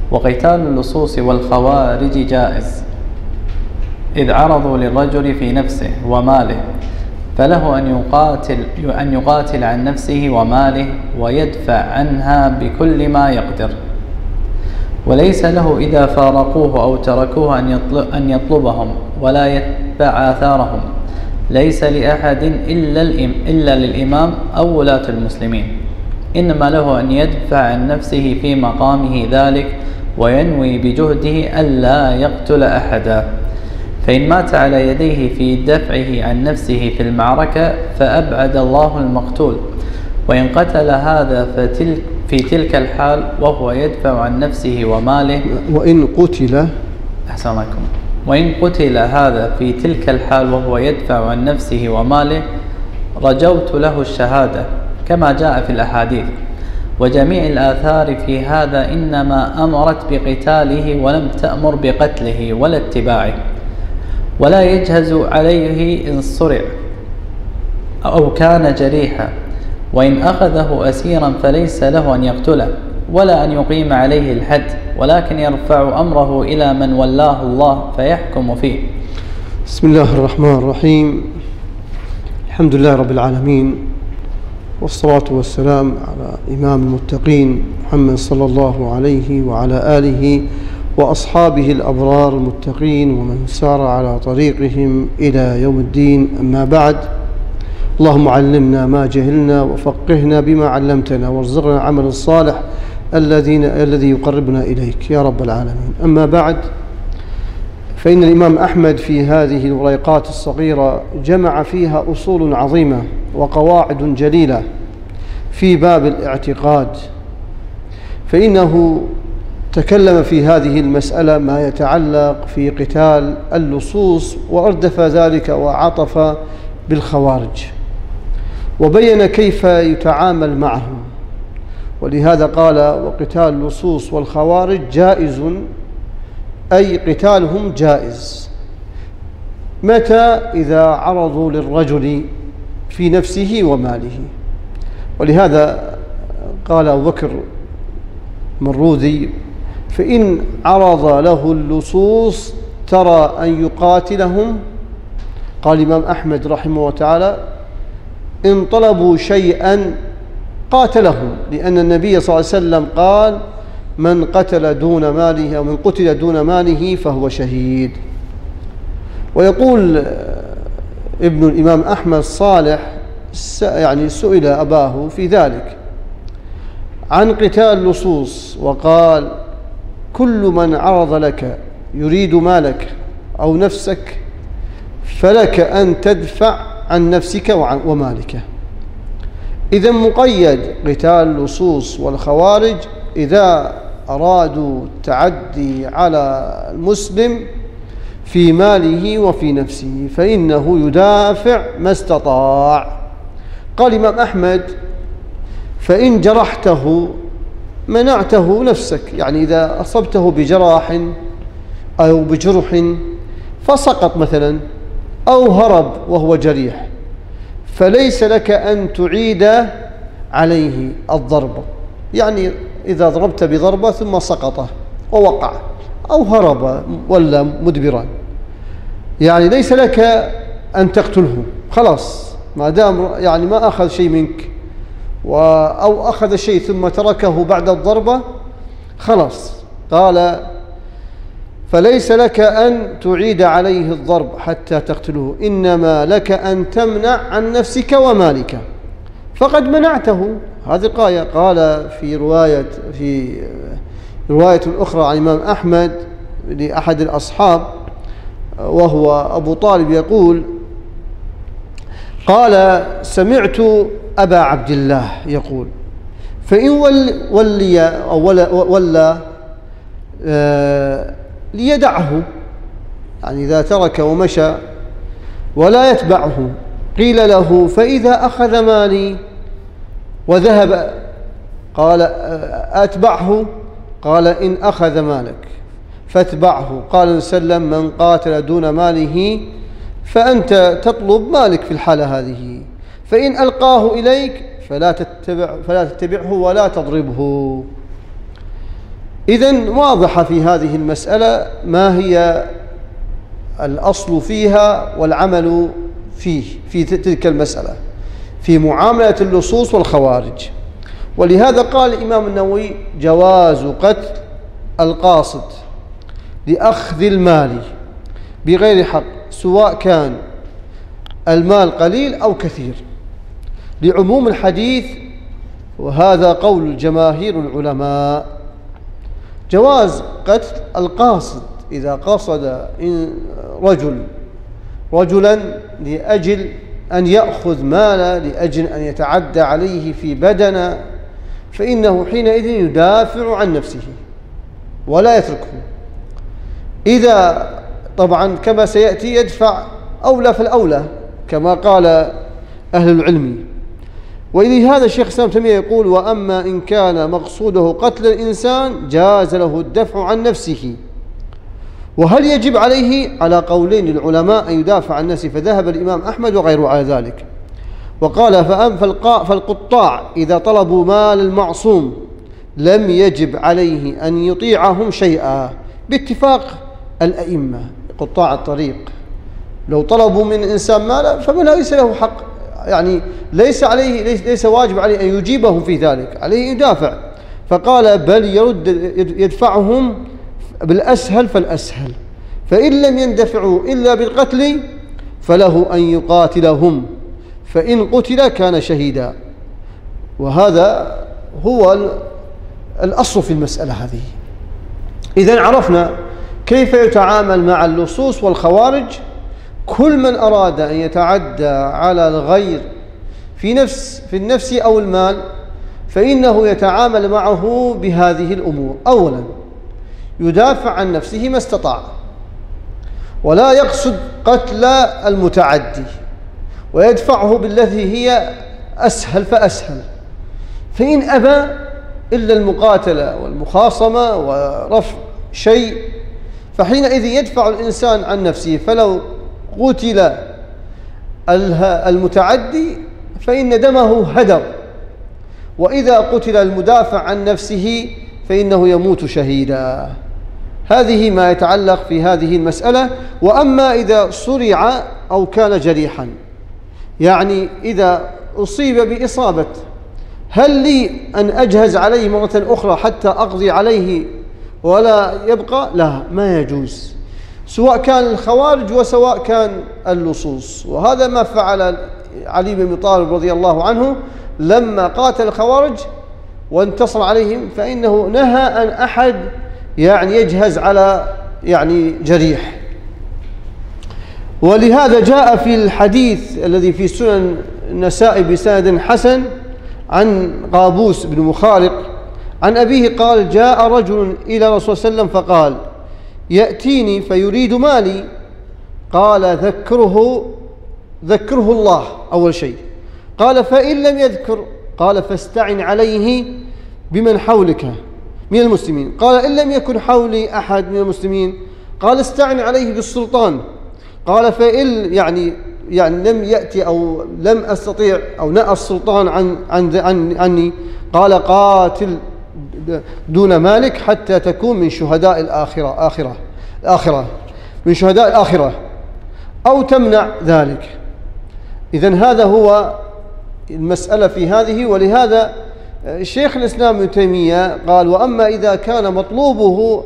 وقتال اللصوص والخوارج جائز، إذ عرضوا للرجل في نفسه وماله، فله أن يقاتل عن نفسه وماله ويدفع عنها بكل ما يقدر، وليس له إذا فارقوه أو تركوه أن يطلبهم ولا يتبع آثارهم. ليس لأحد إلا للإمام أو ولاة المسلمين، إنما له أن يدفع عن نفسه في مقامه ذلك وينوي بجهده ألا يقتل أحدا، فإن مات على يديه في دفعه عن نفسه في المعركة فأبعد الله المقتول، وإن قتل هذا في تلك الحال وهو يدفع عن نفسه وماله وإن قتل هذا في تلك الحال وهو يدفع عن نفسه وماله رجوت له الشهادة كما جاء في الأحاديث. وجميع الآثار في هذا إنما أمرت بقتاله ولم تأمر بقتله ولا اتباعه، ولا يجهز عليه إن صرع أو كان جريحا، وإن أخذه أسيرا فليس له أن يقتله ولا أن يقيم عليه الحد، ولكن يرفع أمره إلى من ولاه الله فيحكم فيه. بسم الله الرحمن الرحيم. الحمد لله رب العالمين، والصلاة والسلام على إمام المتقين محمد صلى الله عليه وعلى آله وأصحابه الأبرار المتقين ومن سار على طريقهم إلى يوم الدين. أما بعد، اللهم علمنا ما جهلنا وفقهنا بما علمتنا وارزقنا العمل الصالح الذي يقربنا إليك يا رب العالمين. أما بعد، فإن الإمام أحمد في هذه الوريقات الصغيرة جمع فيها أصول عظيمة وقواعد جليلة في باب الاعتقاد، فإنه تكلم في هذه المسألة ما يتعلق في قتال اللصوص وأردف ذلك وعطف بالخوارج، وبين كيف يتعامل معهم، ولهذا قال: وقتال اللصوص والخوارج جائز، أي قتالهم جائز. متى؟ إذا عرضوا للرجل في نفسه وماله. ولهذا قال أبو بكر مروذي: فإن عرض له اللصوص ترى أن يقاتلهم. قال الإمام أحمد رحمه الله تعالى: إن طلبوا شيئا قاتلهم، لأن النبي صلى الله عليه وسلم قال: من قتل دون ماله أو من قتل دون ماله فهو شهيد. ويقول ابن الإمام أحمد صالح سئل أباه في ذلك عن قتال اللصوص، وقال: كل من عرض لك يريد مالك أو نفسك فلك أن تدفع عن نفسك ومالك. إذا مقيد قتال اللصوص والخوارج إذا أرادوا التعدي على المسلم في ماله وفي نفسه فإنه يدافع ما استطاع. قال الإمام أحمد: فإن جرحته منعته نفسك، يعني إذا أصبته بجراح أو بجرح فسقط مثلا أو هرب وهو جريح، فليس لك أن تعيد عليه الضربة. يعني إذا ضربت بضربة ثم سقط ووقع أو هرب ولا مدبرا، يعني ليس لك أن تقتله، خلاص، ما دام يعني ما أخذ شيء منك أو أخذ شيء ثم تركه بعد الضربة، خلاص. قال: فليس لك أن تعيد عليه الضرب حتى تقتله، إنما لك أن تمنع عن نفسك ومالك، فقد منعته. هذه الآية. قال في رواية أخرى عن الإمام أحمد لأحد الأصحاب وهو أبو طالب يقول: قال: سمعت أبا عبد الله يقول: فإن ولى ليدعه، يعني إذا ترك ومشى ولا يتبعه. قيل له: فإذا أخذ مالي وذهب؟ قال: أتبعه. قال: إن أخذ مالك فاتبعه. قال سلم: من قاتل دون ماله فأنت تطلب مالك في الحالة هذه، فإن ألقاه إليك فلا تتبعه ولا تضربه. إذن واضح في هذه المسألة ما هي الأصل فيها والعمل في تلك المسألة في معاملة اللصوص والخوارج. ولهذا قال الإمام النووي: جواز قتل القاصد لأخذ المال بغير حق سواء كان المال قليل أو كثير، لعموم الحديث، وهذا قول جماهير العلماء. جواز قتل القاصد إذا قصد رجلا لأجل أن يأخذ مالا، لأجل أن يتعدى عليه في بدنه، فإنه حينئذ يدافع عن نفسه ولا يتركه. إذا طبعا كما سيأتي يدفع أولى فالأولى كما قال أهل العلم. ولهذا الشيخ الإسلام تيمية يقول: وأما إن كان مقصوده قتل الإنسان جاز له الدفع عن نفسه. وهل يجب عليه؟ على قولين للعلماء أن يدافع عن نفسه، فذهب الإمام أحمد وغيره على ذلك. وقال: فالقطاع إذا طلبوا مال المعصوم لم يجب عليه أن يطيعهم شيئا باتفاق الأئمة. قطاع الطريق لو طلبوا من إنسان مالا فمن ليس له حق، يعني ليس واجب عليه أن يجيبهم في ذلك، عليه يدافع. فقال: بل يدفعهم بالأسهل فالأسهل، فإن لم يندفعوا إلا بالقتل فله أن يقاتلهم، فإن قتل كان شهيدا. وهذا هو الأصل في المسألة هذه. إذن عرفنا كيف يتعامل مع اللصوص والخوارج. كل من أراد أن يتعدى على الغير في النفس أو المال فإنه يتعامل معه بهذه الأمور. أولا يدافع عن نفسه ما استطاع، ولا يقصد قتل المتعدي، ويدفعه بالتي هي أسهل فأسهل. فإن أبى إلا المقاتلة والمخاصمة ورفع شيء فحينئذ يدفع الإنسان عن نفسه. فلو قتل المتعدي فإن دمه هدر، وإذا قتل المدافع عن نفسه فإنه يموت شهيدا. هذه ما يتعلق في هذه المسألة. وأما إذا صرع أو كان جريحا، يعني إذا أصيب بإصابة، هل لي أن أجهز عليه مرة أخرى حتى أقضي عليه ولا يبقى؟ لا، ما يجوز، سواء كان الخوارج وسواء كان اللصوص. وهذا ما فعل علي بن أبي طالب رضي الله عنه لما قاتل الخوارج وانتصر عليهم، فإنه نهى أن أحد يعني يجهز على جريح. ولهذا جاء في الحديث الذي في سنن النسائي بسند حسن عن قابوس بن مخارق عن أبيه قال: جاء رجل إلى رسول الله صلى الله عليه وسلم فقال: يأتيني فيريد مالي. قال: ذكره الله أول شيء. قال: فإن لم يذكر؟ قال: فاستعن عليه بمن حولك من المسلمين. قال: إن لم يكن حولي أحد من المسلمين؟ قال: استعن عليه بالسلطان. قال: فإن يعني لم يأتي أو لم أستطيع أو نأى السلطان عني؟ قال: قاتل دون مالك حتى تكون من شهداء الآخرة من شهداء الآخرة أو تمنع ذلك. إذن هذا هو المسألة في هذه. ولهذا شيخ الإسلام ابن تيمية قال: وأما إذا كان مطلوبه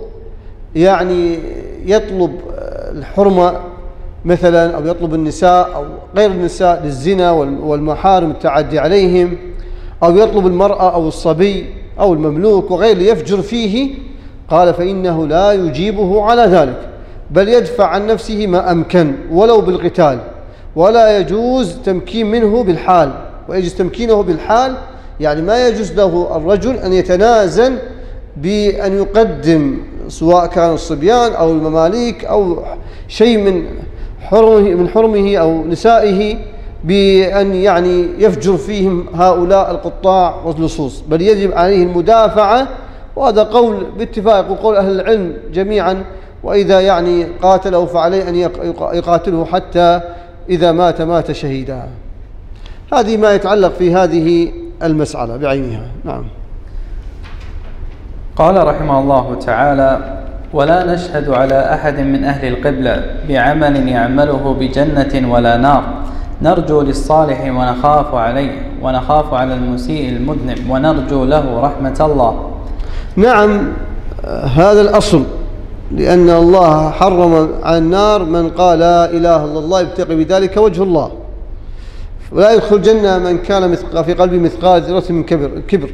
يطلب الحرمة مثلا، أو يطلب النساء أو غير النساء للزنا والمحارم التعدي عليهم، أو يطلب المرأة أو الصبي أو المملوك وغير ليفجر فيه، قال: فإنه لا يجيبه على ذلك، بل يدفع عن نفسه ما أمكن ولو بالقتال، ولا يجوز تمكين منه بالحال. ويجوز تمكينه بالحال يعني ما يجوز له الرجل أن يتنازل بأن يقدم سواء كان الصبيان أو المماليك أو شيء من حرمه أو نسائه بأن يفجر فيهم هؤلاء القطاع واللصوص، بل يجب عليه المدافعة. وهذا قول باتفاق وقول أهل العلم جميعا. وإذا قاتله فعليه أن يقاتله حتى إذا مات شهيدا. هذه ما يتعلق في هذه المسألة بعينها. نعم. قال رحمه الله تعالى: ولا نشهد على أحد من أهل القبلة بعمل يعمله بجنة ولا نار، نرجو للصالح ونخاف عليه، ونخاف على المسيء المذنب، ونرجو له رحمة الله. نعم، هذا الأصل، لأن الله حرم على النار من قال لا إله إلا الله يبتغي بذلك وجه الله، ولا يدخل الجنة من كان في قلبه مثقال ذرة من كبر،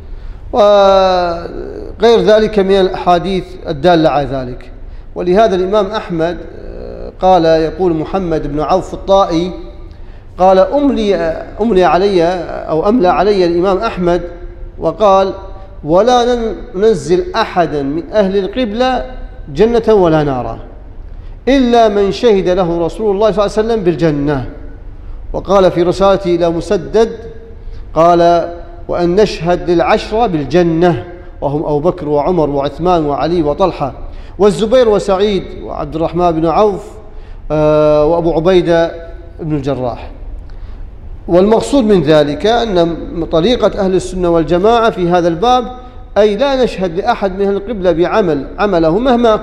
وغير ذلك من الأحاديث الدالة على ذلك. ولهذا الإمام أحمد يقول محمد بن عوف الطائي قال: أملي علي أو أملى علي الإمام أحمد وقال: ولا ننزل أحدا من أهل القبلة جنة ولا نارا إلا من شهد له رسول الله صلى الله عليه وسلم بالجنة. وقال في رسالته إلى مسدد قال: وأن نشهد للعشرة بالجنة، وهم أبو بكر وعمر وعثمان وعلي وطلحة والزبير وسعيد وعبد الرحمن بن عوف وأبو عبيدة بن الجراح. والمقصود من ذلك أن طريقة أهل السنة والجماعة في هذا الباب أي لا نشهد لأحد من أهل القبلة بعمل عمله مهما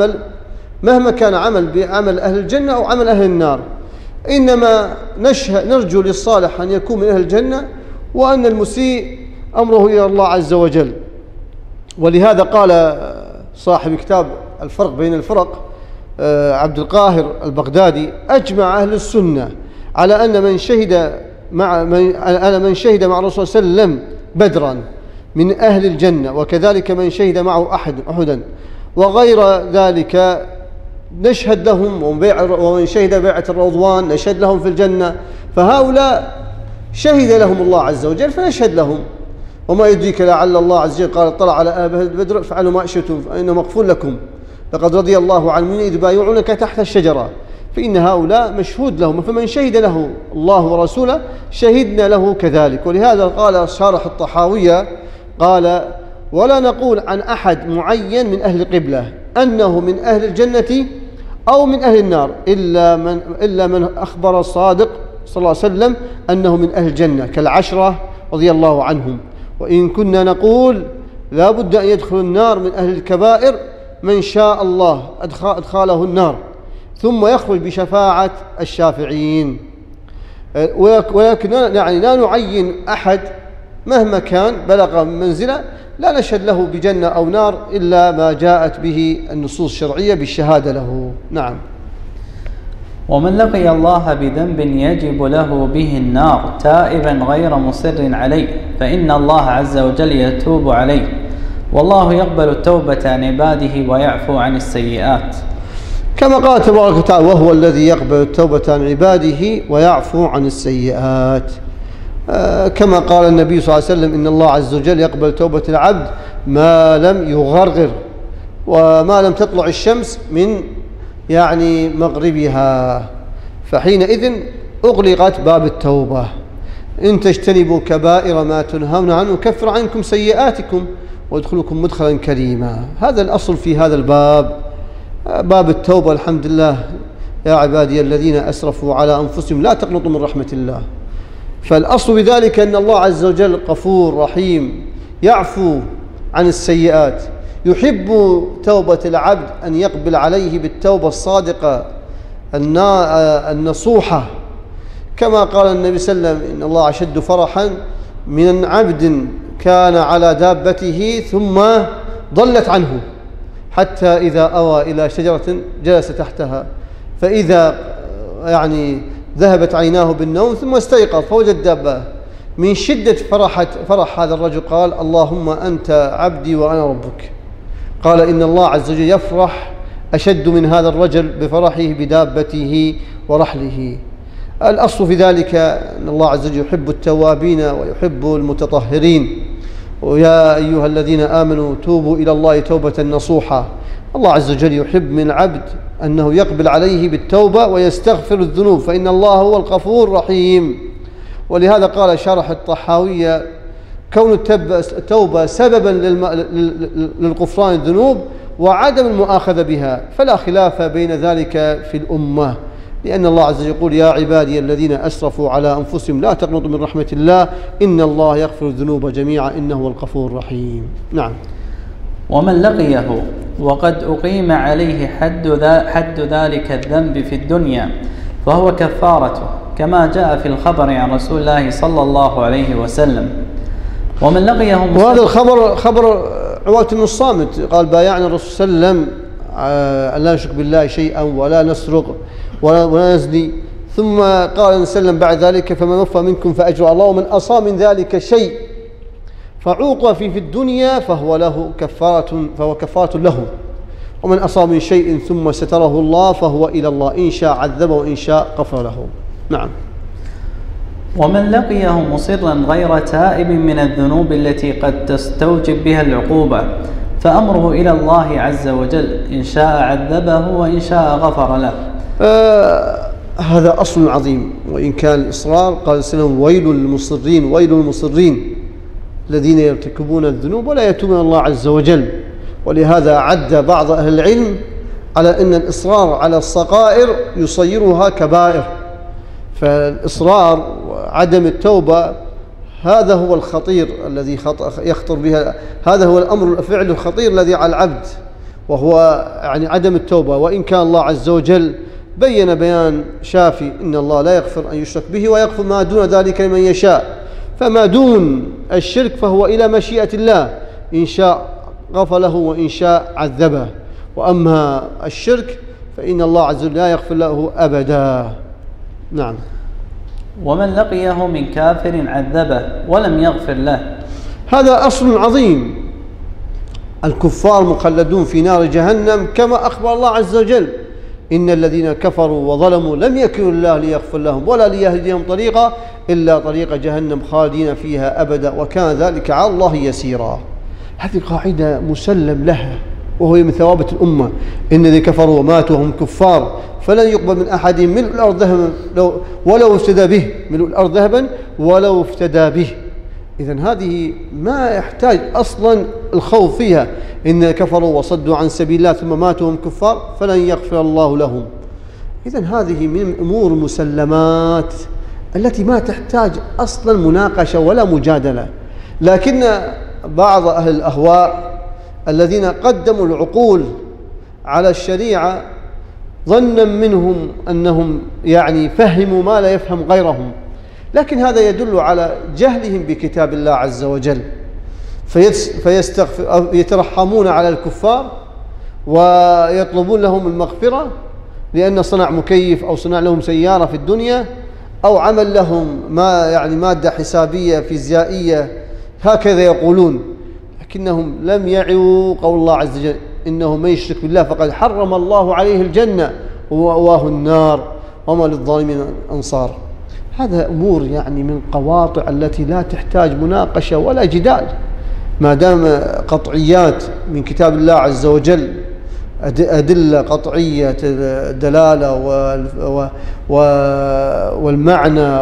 كان عمل بعمل أهل الجنة أو عمل أهل النار، إنما نرجو للصالح أن يكون من أهل الجنة، وأن المسيء أمره إلى الله عز وجل. ولهذا قال صاحب كتاب الفرق بين الفرق عبد القاهر البغدادي: أجمع أهل السنة على أن من شهد مع الرسول صلى الله عليه وسلم بدرا من أهل الجنة، وكذلك من شهد معه أحدا وغير ذلك نشهد لهم، ومن شهد بيعة الرضوان نشهد لهم في الجنة، فهؤلاء شهد لهم الله عز وجل فنشهد لهم. وما يدريك لعل الله عز وجل قال: اطلع على أهل بدر فعلوا ما شئتم فإنه مغفور لكم، لقد رضي الله عن المؤمنين إذ يبايعونك تحت الشجرة، فإن هؤلاء مشهود لهم، فمن شهد له الله ورسوله شهدنا له كذلك. ولهذا قال شارح الطحاوية قال: ولا نقول عن أحد معين من أهل القبلة أنه من أهل الجنة أو من أهل النار إلا من أخبر الصادق صلى الله عليه وسلم أنه من أهل الجنة كالعشرة رضي الله عنهم. وإن كنا نقول لا بد أن يدخل النار من أهل الكبائر من شاء الله أدخاله النار ثم يخرج بشفاعة الشافعين. ولكن يعني لا نعين أحد مهما كان بلغ من منزلة، لا نشهد له بجنة أو نار إلا ما جاءت به النصوص الشرعية بالشهادة له. نعم. ومن لقي الله بذنب يجب له به النار تائبا غير مصر عليه فإن الله عز وجل يتوب عليه، والله يقبل التوبة عن عباده ويعفو عن السيئات، كما قال تبارك وتعالى: وهو الذي يقبل التوبة عن عباده ويعفو عن السيئات. كما قال النبي صلى الله عليه وسلم: إن الله عز وجل يقبل توبة العبد ما لم يغرغر وما لم تطلع الشمس من مغربها، فحينئذ أغلقت باب التوبة. إن تجتنبوا كبائر ما تنهون عنه كفر عنكم سيئاتكم وادخلكم مدخلا كريما. هذا الأصل في هذا الباب، باب التوبة. الحمد لله يا عبادي الذين أسرفوا على أنفسهم لا تقنطوا من رحمة الله. فالأصل بذلك أن الله عز وجل غفور رحيم يعفو عن السيئات، يحب توبة العبد أن يقبل عليه بالتوبة الصادقة النصوحة، كما قال النبي صلى الله عليه وسلم: إن الله أشد فرحا من عبد كان على دابته ثم ضلت عنه حتى إذا أوى إلى شجرة جلس تحتها فإذا ذهبت عيناه بالنوم ثم استيقظ فوجد دابة. من شدة فرح هذا الرجل قال: اللهم أنت عبدي وأنا ربك. قال: إن الله عز وجل يفرح أشد من هذا الرجل بفرحه بدابته ورحله. الأصل في ذلك أن الله عز وجل يحب التوابين ويحب المتطهرين. ويا أيها الذين آمنوا توبوا إلى الله توبة نصوحا. الله عز وجل يحب من العبد أنه يقبل عليه بالتوبة ويستغفر الذنوب، فإن الله هو الغفور الرحيم. ولهذا قال شارح الطحاوية: كون التوبة سببا للغفران الذنوب وعدم المؤاخذة بها، فلا خلاف بين ذلك في الأمة، لأن الله عز وجل يقول: يا عبادي الذين أسرفوا على أنفسهم لا تقنطوا من رحمة الله إن الله يغفر الذنوب جميعا إنه هو الغفور الرحيم. نعم. ومن لقيه وقد أقيم عليه حد ذلك الذنب في الدنيا فهو كفارته، كما جاء في الخبر عن رسول الله صلى الله عليه وسلم. ومن لقيه وهذا الخبر خبر عبادة بن الصامت قال: بايعنا الرسول صلى الله عليه وسلم أن لا نشرك بالله شيئا ولا نسرق ولا نزني، ثم قال النبي صلى الله عليه وسلم بعد ذلك: فمن وفى منكم فأجر الله، ومن أصاب من ذلك شيء فعوقب في الدنيا فهو كفارة له، ومن أصاب من شيء ثم ستره الله فهو إلى الله، إن شاء عذبه وإن شاء غفر له. نعم. ومن لقيه مصرا غير تائب من الذنوب التي قد تستوجب بها العقوبة فأمره إلى الله عز وجل، إن شاء عذبه وإن شاء غفر له. هذا أصل عظيم. وإن كان الإصرار قال سلم: ويل المصرين الذين يرتكبون الذنوب ولا يتوبون إلى الله عز وجل. ولهذا عد بعض أهل العلم على أن الإصرار على الصغائر يصيرها كبائر، فالإصرار وعدم التوبة هذا هو الخطير الذي يخطر بها، هذا هو الأمر الفعل الخطير الذي على العبد، وهو يعني عدم التوبة. وإن كان الله عز وجل بين بيان شافي: إن الله لا يغفر أن يشرك به ويغفر ما دون ذلك لمن يشاء، فما دون الشرك فهو إلى مشيئة الله، إن شاء غفر له وإن شاء عذبه. وأما الشرك فإن الله عز وجل لا يغفر له أبدا. نعم. ومن لقيه من كافر عذبه ولم يغفر له. هذا أصل عظيم. الكفار مخلدون في نار جهنم كما أخبر الله عز وجل: إن الذين كفروا وظلموا لم يكن الله ليغفر لهم ولا ليهديهم طريقا إلا طريق جهنم خالدين فيها أبدا وكان ذلك على الله يسيرا. هذه قاعدة مسلم لها، وهو من ثوابت الأمة: إن الذين كفروا وماتوا وهم كفار فلن يقبل من أحدهم ملء الأرض ذهبا ولو افتدى به، ملء الأرض ذهبا ولو افتدى به. إذن هذه ما يحتاج أصلا الخوف فيها. إن كفروا وصدوا عن سبيل الله ثم ماتوا وهم كفار فلن يغفر الله لهم. إذن هذه من أمور مسلمات التي ما تحتاج أصلا مناقشة ولا مجادلة. لكن بعض أهل الأهواء الذين قدموا العقول على الشريعة ظنا منهم أنهم يعني فهموا ما لا يفهم غيرهم، لكن هذا يدل على جهلهم بكتاب الله عز وجل، فيترحمون على الكفار ويطلبون لهم المغفرة لأن صنع مكيف أو صنع لهم سيارة في الدنيا أو عمل لهم مادة حسابية فيزيائية، هكذا يقولون. لكنهم لم يعوا قول الله عز وجل: إنه من يشرك بالله فقد حرم الله عليه الجنة ومأواه النار وما للظالمين أنصار. هذا أمور من قواطع التي لا تحتاج مناقشة ولا جدال، ما دام قطعيات من كتاب الله عز وجل، أدلة قطعية الدلالة والمعنى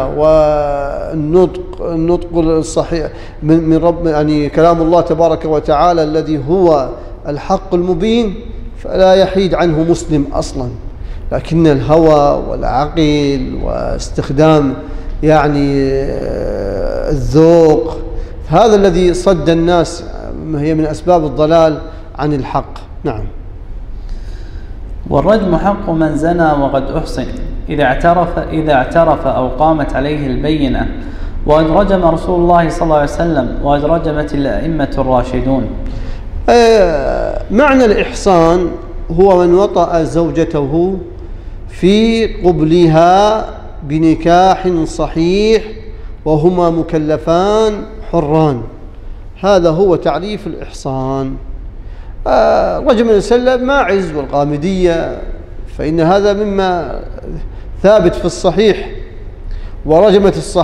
والنطق الصحيح من رب، كلام الله تبارك وتعالى الذي هو الحق المبين، فلا يحيد عنه مسلم أصلا. لكن الهوى والعقل واستخدام الذوق هذا الذي صد الناس، هي من أسباب الضلال عن الحق. نعم. والرجم حق من زنى وقد أحصن إذا اعترف أو قامت عليه البينة، وقد رجم رسول الله صلى الله عليه وسلم وقد رجمت الأئمة الراشدون. معنى الإحصان هو من وطأ زوجته في قبلها بنكاح صحيح وهما مكلفان حران، هذا هو تعريف الإحصان. رجم السلة ماعز والقامدية فإن هذا مما ثابت في الصحيح، ورجمت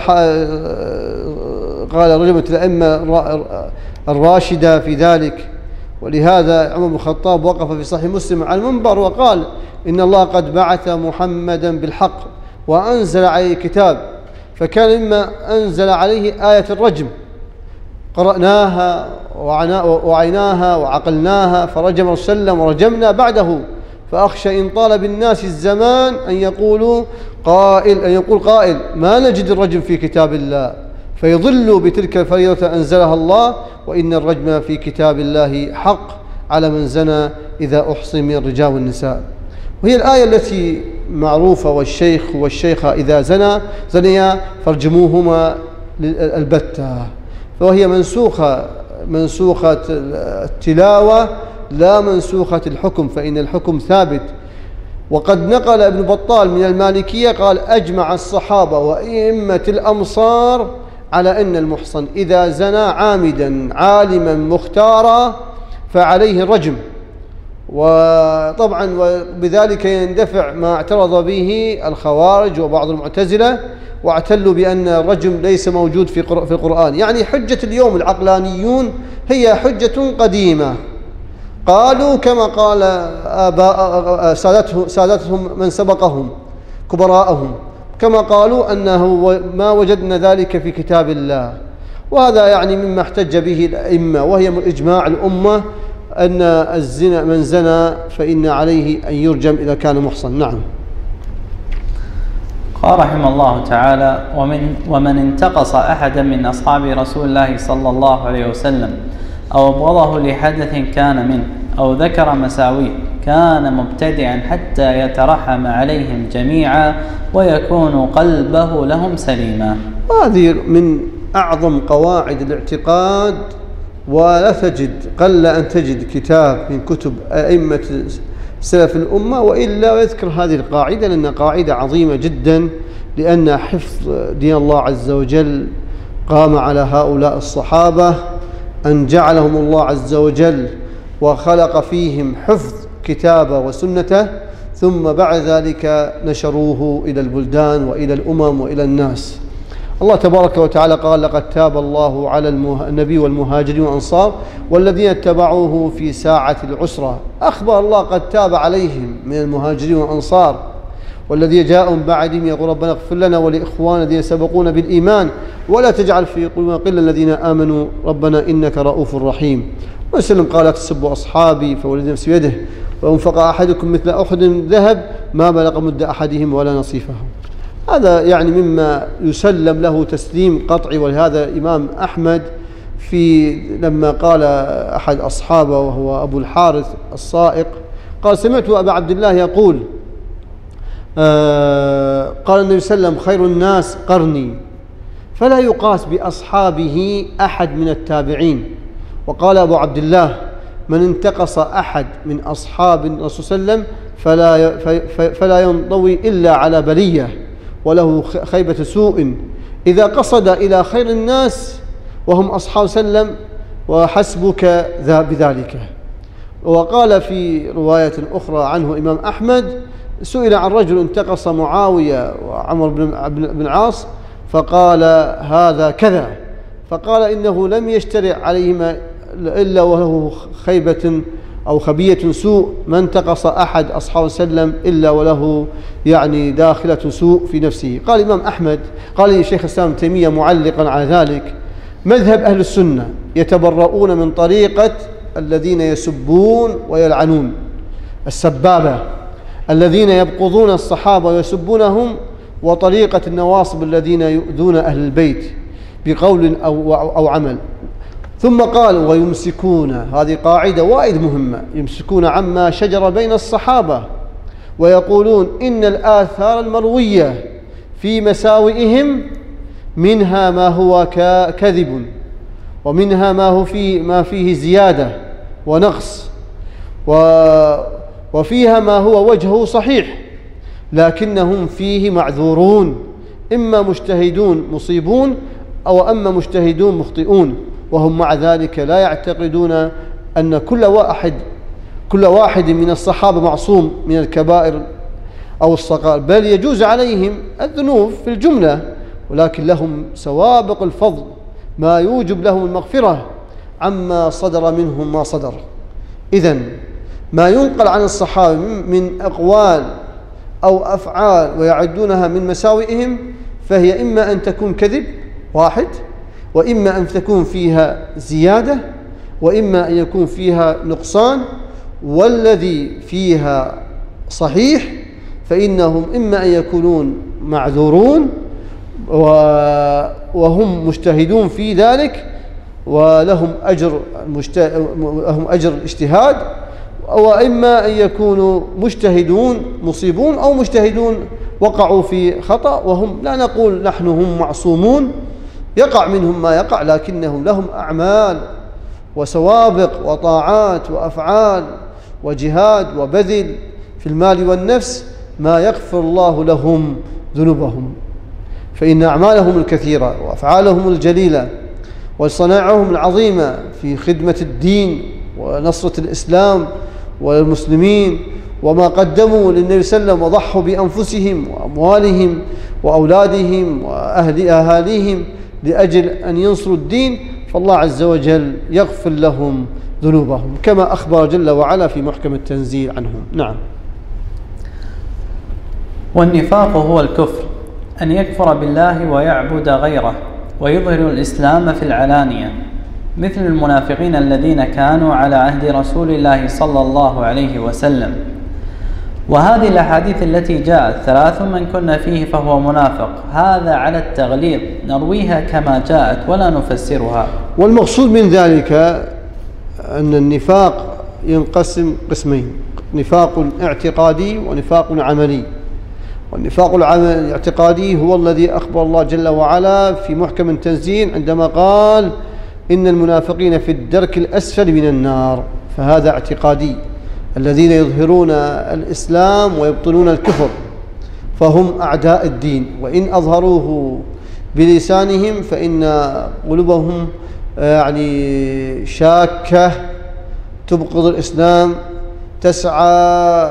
قال رجمت الأئمة الراشدة في ذلك. ولهذا عمر بن الخطاب وقف في صحيح مسلم على المنبر وقال: إن الله قد بعث محمدا بالحق وأنزل عليه كتاب، فكان مما أنزل عليه آية الرجم، قرأناها وعيناها وعقلناها، فرجم وسلم ورجمنا بعده، فأخشى إن طال بالناس الزمان أن يقول قائل ما نجد الرجم في كتاب الله، فيضلوا بتلك الفريضة أنزلها الله، وإن الرجم في كتاب الله حق، على من زنى إذا أحصن من الرجال والنساء. وهي الآية التي معروفة: والشيخ والشيخة إذا زنيا فارجموهما البتة. فهي منسوخة التلاوة لا منسوخة الحكم، فإن الحكم ثابت. وقد نقل ابن بطال من المالكية قال: أجمع الصحابة وأئمة الأمصار على أن المحصن إذا زنى عامدا عالما مختارا فعليه الرجم. وطبعا وبذلك يندفع ما اعترض به الخوارج وبعض المعتزلة، واعتلوا بأن الرجم ليس موجود في القرآن. يعني حجة اليوم العقلانيون هي حجة قديمة، قالوا كما قال سادتهم من سبقهم كبراءهم، كما قالوا أنه ما وجدنا ذلك في كتاب الله. وهذا يعني مما احتج به الأئمة، وهي من إجماع الأمة أن الزنا من زنى فإن عليه أن يرجم إذا كان محصن. نعم. قال رحمه الله تعالى: ومن انتقص أحدا من أصحاب رسول الله صلى الله عليه وسلم أو أبغضه لحدث كان منه أو ذكر مساويه كان مبتدعا حتى يترحم عليهم جميعا ويكون قلبه لهم سليما. هذه من أعظم قواعد الاعتقاد، ولا قل أن تجد كتاب من كتب أئمة سلف الأمة وإلا يذكر هذه القاعدة، لأنها قاعدة عظيمة جدا، لأن حفظ دين الله عز وجل قام على هؤلاء الصحابة، أن جعلهم الله عز وجل وخلق فيهم حفظ كتابه وسنته، ثم بعد ذلك نشروه إلى البلدان وإلى الأمم وإلى الناس. الله تبارك وتعالى قال: لقد تاب الله على النبي والمهاجرين والأنصار والذين اتبعوه في ساعة العسرة. أخبر الله قد تاب عليهم من المهاجرين والأنصار والذين جاءوا من بعدهم يقول: ربنا اغفر لنا ولإخواننا الذين سبقونا بالإيمان ولا تجعل في قلوبنا غلا الذين آمنوا ربنا إنك رؤوف رحيم. وسلم قال: لا تسبوا أصحابي فوالذي نفسي بيده وأنفق أحدكم مثل أحد ذهب ما بلغ مد أحدهم ولا نصيفه. هذا يعني مما يسلم له تسليم قطعي. ولهذا الإمام أحمد لما قال أحد أصحابه وهو أبو الحارث الصائق قال: سمعت أبا عبد الله يقول قال النبي صلى الله عليه وسلم: خير الناس قرني فلا يقاس بأصحابه أحد من التابعين. وقال أبو عبد الله: من انتقص أحد من أصحاب الرسول صلى الله عليه وسلم فلا ينضوي إلا على بلية وله خيبة سوء إذا قصد إلى خير الناس وهم أصحاب سلم وحسبك بذلك. وقال في رواية أخرى عنه إمام أحمد: سئل عن رجل انتقص معاوية وعمر بن عاص فقال: هذا كذا، فقال: إنه لم يشترع عليهما إلا وله خيبة أو خبية سوء، ما انتقص أحد أصحاب سلم إلا وله يعني داخلة سوء في نفسه. قال الإمام أحمد، قال لي شيخ الإسلام ابن تيمية معلقا على ذلك: مذهب أهل السنة يتبرؤون من طريقة الذين يسبون ويلعنون، السبابة الذين يبغضون الصحابة ويسبونهم، وطريقة النواصب الذين يؤذون أهل البيت بقول أو عمل. ثم قال: ويمسكون، هذه قاعدة وايد مهمة، يمسكون عما شجر بين الصحابة ويقولون إن الآثار المروية في مساوئهم منها ما هو كذب ومنها ما فيه زيادة ونقص وفيها ما هو وجهه صحيح، لكنهم فيه معذورون، إما مجتهدون مصيبون أو أما مجتهدون مخطئون، وهم مع ذلك لا يعتقدون أن كل واحد من الصحابة معصوم من الكبائر أو الصغائر، بل يجوز عليهم الذنوب في الجملة، ولكن لهم سوابق الفضل ما يوجب لهم المغفرة عما صدر منهم ما صدر. إذن ما ينقل عن الصحابة من أقوال أو أفعال ويعدونها من مساوئهم فهي إما أن تكون كذب واحد، وإما أن تكون فيها زيادة، وإما أن يكون فيها نقصان، والذي فيها صحيح فإنهم إما أن يكونون معذورون وهم مجتهدون في ذلك، ولهم أجر الاجتهاد، وإما أن يكونوا مجتهدون مصيبون أو مجتهدون وقعوا في خطأ، وهم لا نقول نحن هم معصومون، يقع منهم ما يقع، لكنهم لهم أعمال وسوابق وطاعات وأفعال وجهاد وبذل في المال والنفس ما يغفر الله لهم ذنوبهم، فإن أعمالهم الكثيرة وأفعالهم الجليلة وصنائعهم العظيمة في خدمة الدين ونصرة الإسلام والمسلمين، وما قدموا للنبي صلى الله عليه وسلم وضحوا بأنفسهم وأموالهم وأولادهم أهاليهم لأجل أن ينصروا الدين، فالله عز وجل يغفر لهم ذنوبهم كما أخبر جل وعلا في محكم التنزيل عنهم. نعم. والنفاق هو الكفر، أن يكفر بالله ويعبد غيره ويظهر الإسلام في العلانية، مثل المنافقين الذين كانوا على عهد رسول الله صلى الله عليه وسلم. وهذه الأحاديث التي جاءت 3 من كن فيه فهو منافق، هذا على التغليظ، نرويها كما جاءت ولا نفسرها. والمقصود من ذلك أن النفاق ينقسم قسمين: نفاق اعتقادي ونفاق عملي. والنفاق الاعتقادي هو الذي أخبر الله جل وعلا في محكم التنزيل عندما قال: إن المنافقين في الدرك الأسفل من النار، فهذا اعتقادي، الذين يظهرون الإسلام ويبطلون الكفر، فهم أعداء الدين، وإن أظهروه بلسانهم فإن قلوبهم يعني شاكة تبغض الإسلام، تسعى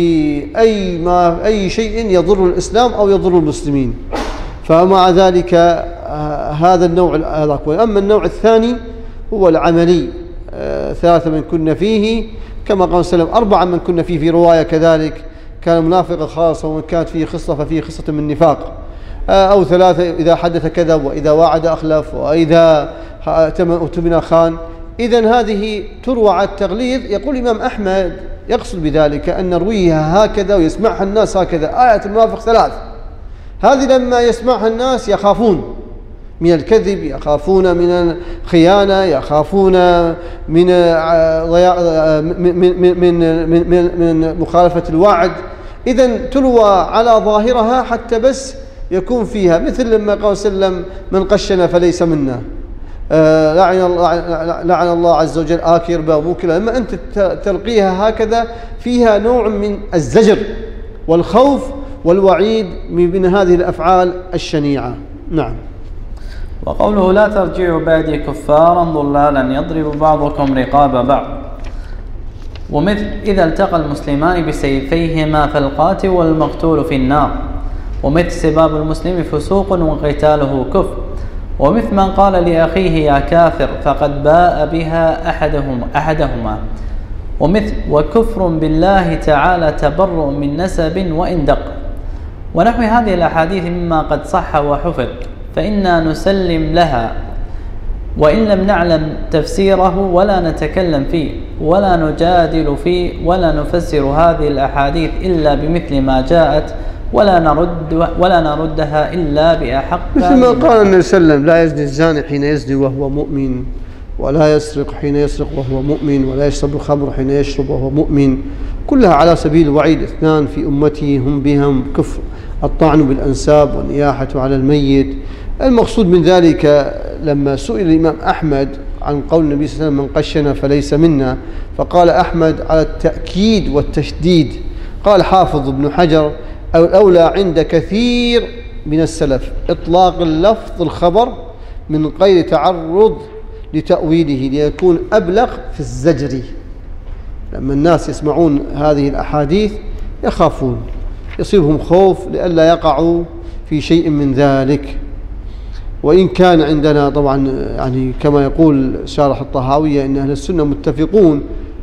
لأي شيء يضر الإسلام أو يضر المسلمين. فمع ذلك هذا النوع الأقوى. أما النوع الثاني هو العملي: 3 من كن فيه، كما قال صلى الله عليه وسلم: 4 من كن فيه، في رواية كذلك كان منافقا خالصا، ومن كانت فيه خصلة ففيه خصلة من نفاق، أو 3: إذا حدث كذب، وإذا وعد أخلف، وإذا اؤتمن خان. إذن هذه تروى على التغليظ. يقول الإمام أحمد يقصد بذلك أن نرويها هكذا ويسمعها الناس هكذا. آية المنافق 3 هذه لما يسمعها الناس يخافون من الكذب، يخافون من الخيانة، يخافون من من مخالفة الوعد. إذن تروى على ظاهرها حتى بس يكون فيها، مثل لما قال صلى الله عليه وسلم: من قشنا فليس منا، لعن الله عز وجل آكل ربا وموكله. لما أنت تلقيها هكذا فيها نوع من الزجر والخوف والوعيد من هذه الأفعال الشنيعة. نعم. وقوله: لا ترجعوا بعدي كفارا ضلالا يضرب بعضكم رقاب بعض. ومثل: إذا التقى المسلمان بسيفيهما فالقاتل والمقتول في النار. ومثل: سباب المسلم فسوق وقتاله كفر. ومثل من قال لأخيه يا كافر فقد باء بها أحدهما. ومثل: وكفر بالله تعالى تبرؤ من نسب وإن دق. ونحو هذه الأحاديث مما قد صح وحفظ، فإنا نسلم لها وإن لم نعلم تفسيره، ولا نتكلم فيه ولا نجادل فيه، ولا نفسر هذه الأحاديث إلا بمثل ما جاءت، ولا نردها إلا بأحق. مثل ما قال النبي صلى الله عليه وسلم: لا يزني الزاني حين يزني وهو مؤمن، ولا يسرق حين يسرق وهو مؤمن، ولا يشرب الخمر حين يشرب وهو مؤمن، كلها على سبيل الوعيد. 2 في أمتي هم بهم كفر: الطعن بالأنساب والنياحة على الميت. المقصود من ذلك لما سئل الإمام أحمد عن قول النبي صلى الله عليه وسلم: من قشنا فليس منا، فقال أحمد على التأكيد والتشديد. قال حافظ ابن حجر: أو الأولى عند كثير من السلف إطلاق اللفظ الخبر من غير تعرض لتأويله، ليكون أبلغ في الزجر. لما الناس يسمعون هذه الأحاديث يخافون، يصيبهم خوف لئلا يقعوا في شيء من ذلك. وإن كان عندنا طبعا يعني كما يقول شارح الطهاوية إن أهل السنة متفقون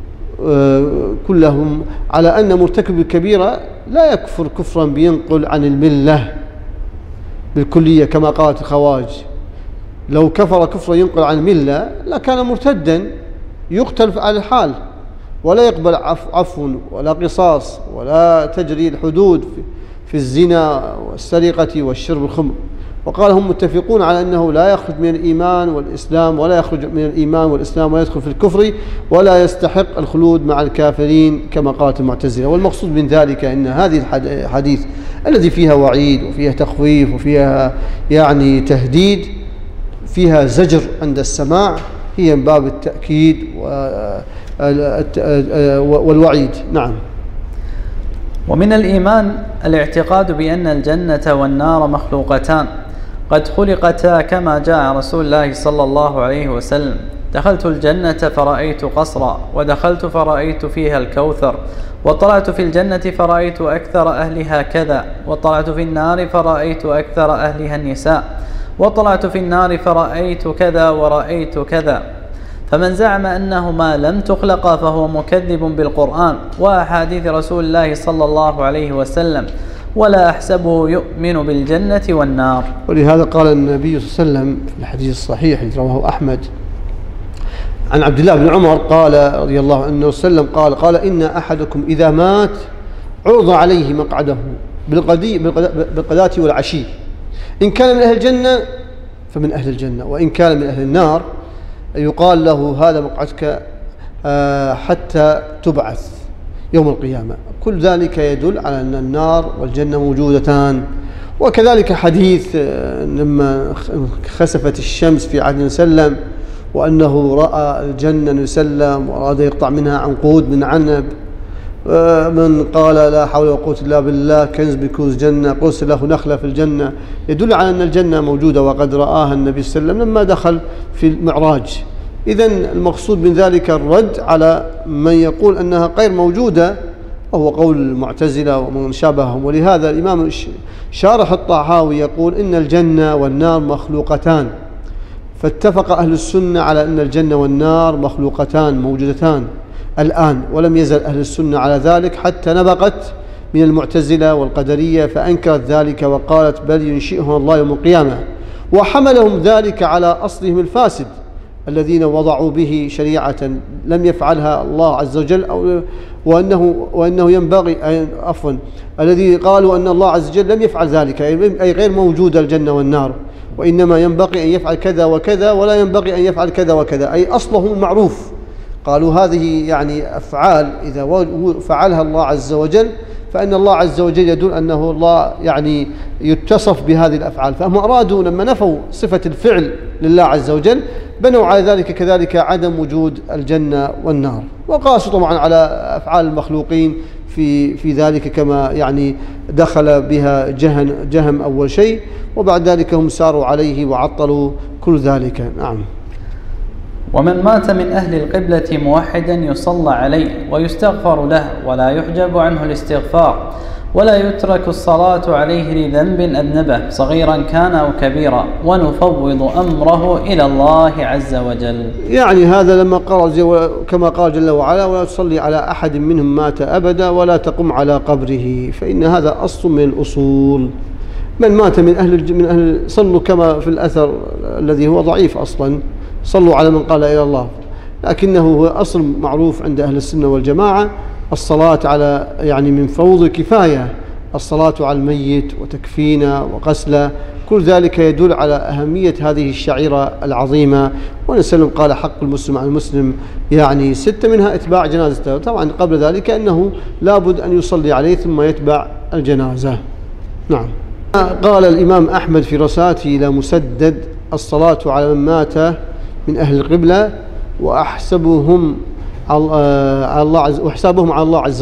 كلهم على أن مرتكب الكبيرة لا يكفر كفرا بينقل عن الملة بالكلية كما قالت الخوارج. لو كفر كفرا ينقل عن الملة لكان مرتدا يقتل على الحال، ولا يقبل عفو ولا قصاص ولا تجري الحدود في الزنا والسرقة والشرب الخمر. وقال هم متفقون على أنه لا يخرج من الإيمان والإسلام ولا يخرج من الإيمان والإسلام ويدخل في الكفر ولا يستحق الخلود مع الكافرين كما قالت المعتزلة. والمقصود من ذلك أن هذه الحديث الذي فيها وعيد وفيها تخويف وفيها يعني تهديد، فيها زجر عند السماع، هي من باب التأكيد والوعيد. نعم. ومن الإيمان الاعتقاد بأن الجنة والنار مخلوقتان قد خلقتا كما جاء رسول الله صلى الله عليه وسلم: دخلت الجنة فرأيت قصرا، ودخلت فرأيت فيها الكوثر، وطلعت في الجنة فرأيت أكثر أهلها كذا، وطلعت في النار فرأيت أكثر أهلها النساء، وطلعت في النار فرأيت كذا ورأيت كذا. فمن زعم أنهما لم تخلقا فهو مكذب بالقرآن وأحاديث رسول الله صلى الله عليه وسلم، ولا أحسبه يؤمن بالجنة والنار. ولهذا قال النبي صلى الله عليه وسلم في الحديث الصحيح الذي رواه أحمد عن عبد الله بن عمر قال رضي الله عنه وسلم قال إن أحدكم إذا مات عرض عليه مقعده بالغداة والعشي، إن كان من أهل الجنة فمن أهل الجنة، وإن كان من أهل النار يقال له هذا مقعدك حتى تبعث يوم القيامة. كل ذلك يدل على أن النار والجنة موجودتان. وكذلك حديث لما خسفت الشمس في عهد سلم وأنه رأى الجنة يسلم وأراد يقطع منها عنقود من عنب، من قال لا حول ولا قوة إلا بالله كنز بكنوز جنة قرص له نخلة في الجنة، يدل على أن الجنة موجودة وقد رآها النبي صلى الله عليه وسلم لما دخل في المعراج. إذن المقصود من ذلك الرد على من يقول أنها غير موجودة، وهو قول المعتزلة ومن شابههم. ولهذا الإمام شارح الطحاوي يقول إن الجنة والنار مخلوقتان، فاتفق أهل السنة على أن الجنة والنار مخلوقتان موجودتان الآن، ولم يزل أهل السنة على ذلك حتى نبقت من المعتزلة والقدرية فأنكرت ذلك وقالت بل ينشئها الله يوم القيامة، وحملهم ذلك على أصلهم الفاسد الذين وضعوا به شريعة لم يفعلها الله عز وجل، وأنه ينبغي الذي قالوا أن الله عز وجل لم يفعل ذلك، أي غير موجود الجنة والنار، وإنما ينبغي أن يفعل كذا وكذا ولا ينبغي أن يفعل كذا وكذا، أي أصله المعروف. قالوا هذه يعني أفعال إذا فعلها الله عز وجل فإن الله عز وجل يدل أنه الله يعني يتصف بهذه الأفعال، فهم أرادوا لما نفوا صفة الفعل لله عز وجل بنوا على ذلك كذلك عدم وجود الجنة والنار، وقاسوا طبعا على أفعال المخلوقين في ذلك كما يعني دخل بها جهم أول شيء، وبعد ذلك هم ساروا عليه وعطلوا كل ذلك. نعم. ومن مات من أهل القبلة موحدا يصلى عليه ويستغفر له ولا يحجب عنه الاستغفار، ولا يترك الصلاة عليه لذنب أذنبه صغيرا كان أو كبيرا، ونفوض أمره إلى الله عز وجل. يعني هذا لما قال كما قال جل وعلا ولا تصلي على أحد منهم مات أبدا ولا تقم على قبره، فإن هذا أصل من الأصول. من مات من أهل صلوا كما في الأثر الذي هو ضعيف أصلا، صلوا على من قال إلى الله، لكنه هو أصل معروف عند أهل السنة والجماعة الصلاة على يعني من فروض كفاية، الصلاة على الميت وتكفينه وغسله، كل ذلك يدل على أهمية هذه الشعيرة العظيمة. ونسلم قال حق المسلم على المسلم يعني 6 منها إتباع جنازته، طبعا قبل ذلك أنه لابد أن يصلي عليه ثم يتبع الجنازة. نعم. قال الإمام أحمد في رسالته إلى مسدد الصلاة على من مات من أهل القبلة وحسابهم على الله عز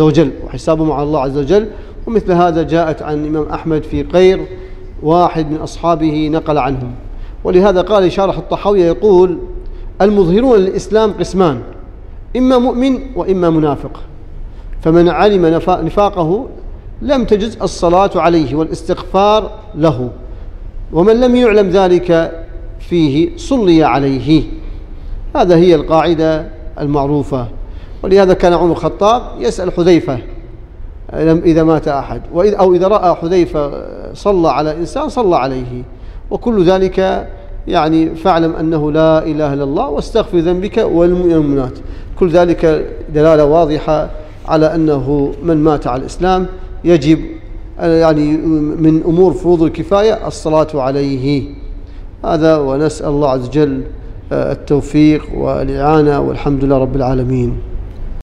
وجل، ومثل هذا جاءت عن الإمام أحمد في غير واحد من أصحابه نقل عنهم. ولهذا قال شارح الطحاوي يقول المظهرون للإسلام قسمان، إما مؤمن وإما منافق، فمن علم نفاقه لم تجز الصلاة عليه والاستغفار له، ومن لم يعلم ذلك فيه صلي عليه. هذا هي القاعدة المعروفة. ولهذا كان عمر الخطاب يسأل حذيفة إذا مات أحد أو إذا رأى حذيفة صلى على إنسان صلى عليه، وكل ذلك يعني فاعلم أنه لا إله إلا الله واستغفر ذنبك والمؤمنات، كل ذلك دلالة واضحة على أنه من مات على الإسلام يجب يعني من أمور فروض الكفاية الصلاة عليه. هذا، ونسأل الله عز وجل التوفيق والإعانة، والحمد لله رب العالمين.